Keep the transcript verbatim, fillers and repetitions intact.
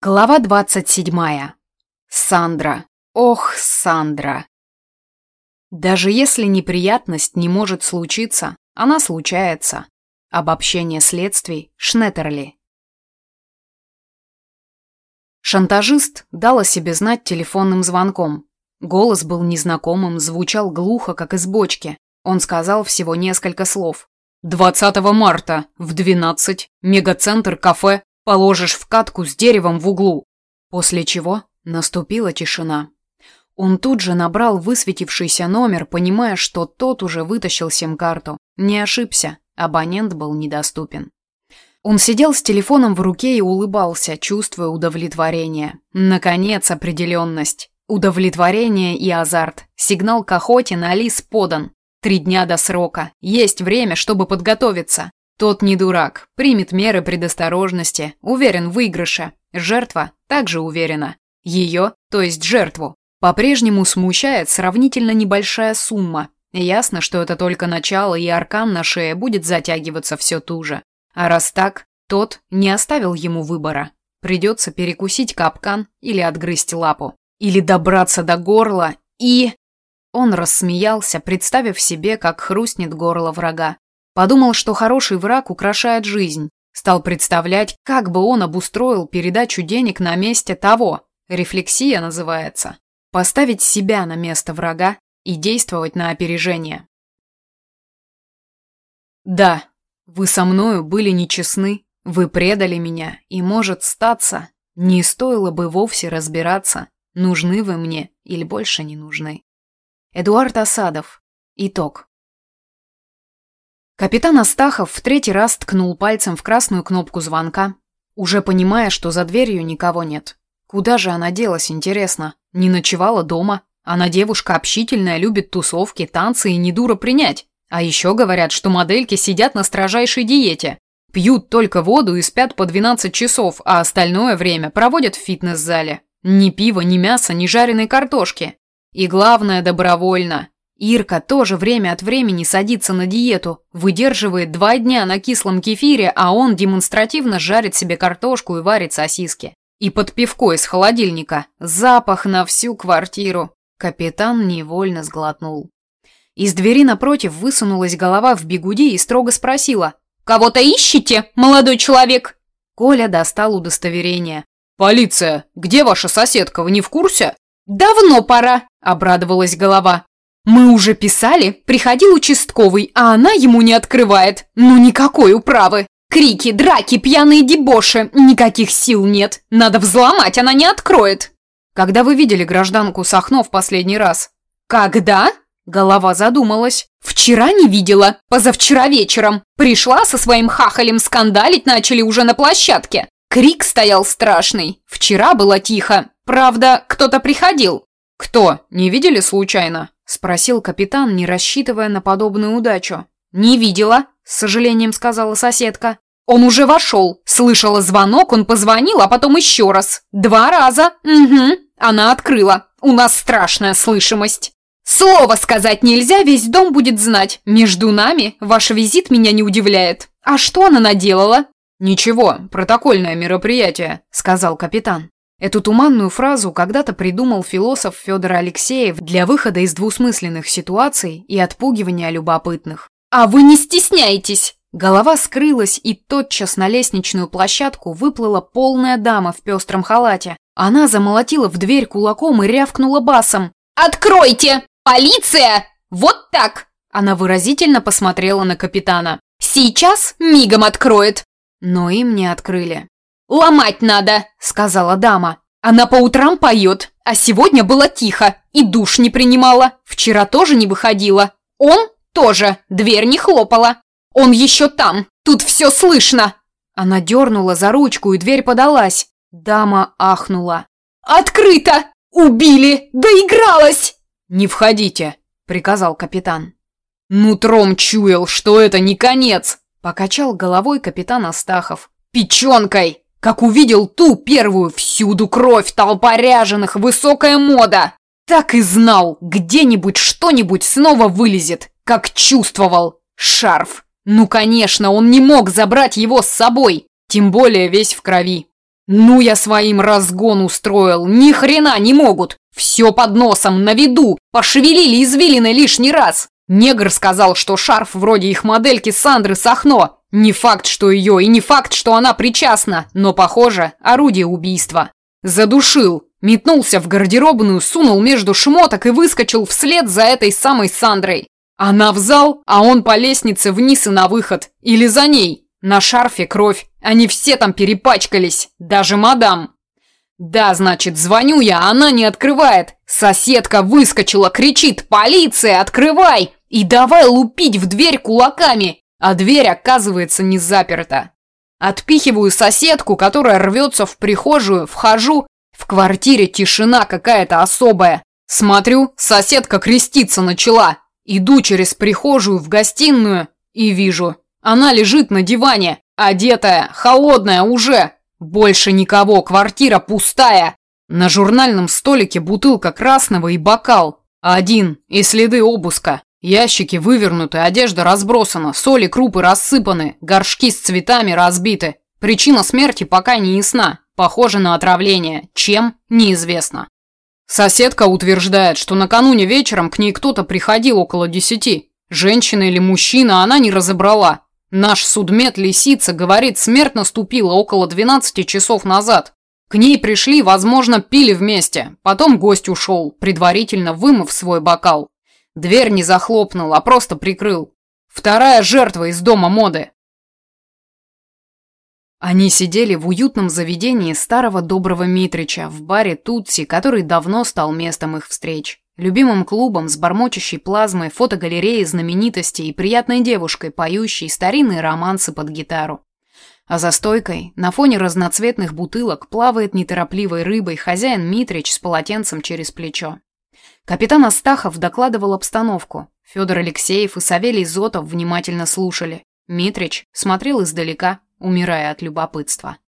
Глава двадцать седьмая. Сандра. Ох, Сандра. Даже если неприятность не может случиться, она случается. Обобщение следствий Шнеттерли. Шантажист дал о себе знать телефонным звонком. Голос был незнакомым, звучал глухо, как из бочки. Он сказал всего несколько слов. «двадцатого марта в двенадцать, мегацентр, кафе. Положишь в катку с деревом в углу». После чего наступила тишина. Он тут же набрал высветившийся номер, понимая, что тот уже вытащил сим-карту. Не ошибся, абонент был недоступен. Он сидел с телефоном в руке и улыбался, чувствуя удовлетворение. Наконец, определенность. Удовлетворение и азарт. Сигнал к охоте на лис подан. Три дня до срока. Есть время, чтобы подготовиться. Тот не дурак, примет меры предосторожности, уверен в выигрыше. Жертва также уверена. Ее, то есть жертву, по-прежнему смущает сравнительно небольшая сумма. Ясно, что это только начало, и аркан на шее будет затягиваться все туже. А раз так, тот не оставил ему выбора. Придется перекусить капкан или отгрызть лапу. Или добраться до горла и... Он рассмеялся, представив себе, как хрустнет горло врага. Подумал, что хороший враг украшает жизнь. Стал представлять, как бы он обустроил передачу денег на месте того. Рефлексия называется. Поставить себя на место врага и действовать на опережение. Да, вы со мною были нечестны, вы предали меня, и, может, статься, не стоило бы вовсе разбираться, нужны вы мне или больше не нужны. Эдуард Асадов. Итог. Капитан Астахов в третий раз ткнул пальцем в красную кнопку звонка, уже понимая, что за дверью никого нет. Куда же она делась, интересно? Не ночевала дома? Она девушка общительная, любит тусовки, танцы и не дура принять. А еще говорят, что модельки сидят на строжайшей диете. Пьют только воду и спят по двенадцать часов, а остальное время проводят в фитнес-зале. Ни пива, ни мяса, ни жареной картошки. И главное, добровольно. Ирка тоже время от времени садится на диету, выдерживает два дня на кислом кефире, а он демонстративно жарит себе картошку и варит сосиски. И под пивко из холодильника. Запах на всю квартиру. Капитан невольно сглотнул. Из двери напротив высунулась голова в бигуди и строго спросила: «Кого-то ищете, молодой человек?» Коля достал удостоверение. «Полиция! Где ваша соседка, вы не в курсе?» «Давно пора», — обрадовалась голова. «Мы уже писали, приходил участковый, а она ему не открывает. Ну никакой управы. Крики, драки, пьяные дебоши. Никаких сил нет. Надо взломать, она не откроет». «Когда вы видели гражданку Сахно в последний раз?» «Когда?» Голова задумалась. «Вчера не видела. Позавчера вечером. Пришла со своим хахалем, скандалить начали уже на площадке. Крик стоял страшный. Вчера было тихо. Правда, кто-то приходил». «Кто? Не видели случайно?» – спросил капитан, не рассчитывая на подобную удачу. «Не видела», – с сожалением сказала соседка. «Он уже вошел. Слышала звонок, он позвонил, а потом еще раз. Два раза. Угу. Она открыла. У нас страшная слышимость. Слово сказать нельзя, весь дом будет знать. Между нами ваш визит меня не удивляет. А что она наделала?» «Ничего, протокольное мероприятие», – сказал капитан. Эту туманную фразу когда-то придумал философ Федор Алексеев для выхода из двусмысленных ситуаций и отпугивания любопытных. «А вы не стесняйтесь!» Голова скрылась, и тотчас на лестничную площадку выплыла полная дама в пестром халате. Она замолотила в дверь кулаком и рявкнула басом: «Откройте! Полиция! Вот так!» Она выразительно посмотрела на капитана. «Сейчас мигом откроет!» Но им не открыли. «Ломать надо», — сказала дама. «Она по утрам поет, а сегодня было тихо и душ не принимала. Вчера тоже не выходила. Он тоже, дверь не хлопала. Он еще там, тут все слышно». Она дернула за ручку, и дверь подалась. Дама ахнула. «Открыто! Убили! Доигралась!» «Не входите», — приказал капитан. «Нутром чуял, что это не конец», — покачал головой капитан Астахов. «Печенкой! Как увидел ту первую, всюду кровь, толпа ряженых, высокая мода! Так и знал, где-нибудь что-нибудь снова вылезет, как чувствовал. Шарф! Ну, конечно, он не мог забрать его с собой, тем более весь в крови. Ну я своим разгон устроил, ни хрена не могут. Все под носом, на виду, пошевелили извилины лишний раз. Негр сказал, что шарф вроде их модельки Сандры Сахно. Не факт, что ее, и не факт, что она причастна, но, похоже, орудие убийства. Задушил, метнулся в гардеробную, сунул между шмоток и выскочил вслед за этой самой Сандрой. Она в зал, а он по лестнице вниз и на выход. Или за ней. На шарфе кровь. Они все там перепачкались. Даже мадам. Да, значит, звоню я, она не открывает. Соседка выскочила, кричит: «Полиция, открывай!» И давай лупить в дверь кулаками. А дверь, оказывается, не заперта. Отпихиваю соседку, которая рвется в прихожую, вхожу. В квартире тишина какая-то особая. Смотрю, соседка креститься начала. Иду через прихожую в гостиную и вижу. Она лежит на диване, одетая, холодная уже. Больше никого, квартира пустая. На журнальном столике бутылка красного и бокал. Один, и следы обыска. Ящики вывернуты, одежда разбросана, соль и крупы рассыпаны, горшки с цветами разбиты. Причина смерти пока не ясна. Похоже на отравление. Чем? Неизвестно. Соседка утверждает, что накануне вечером к ней кто-то приходил около десяти. Женщина или мужчина, она не разобрала. Наш судмед Лисица говорит, смерть наступила около двенадцати часов назад. К ней пришли, возможно, пили вместе. Потом гость ушел, предварительно вымыв свой бокал. Дверь не захлопнул, а просто прикрыл. Вторая жертва из дома моды. Они сидели в уютном заведении старого доброго Митрича, в баре Тутси, который давно стал местом их встреч. Любимым клубом с бормочущей плазмой, фотогалереей знаменитостей и приятной девушкой, поющей старинные романсы под гитару. А за стойкой, на фоне разноцветных бутылок, плавает неторопливой рыбой хозяин Митрич с полотенцем через плечо. Капитан Астахов докладывал обстановку. Федор Алексеев и Савелий Зотов внимательно слушали. Митрич смотрел издалека, умирая от любопытства.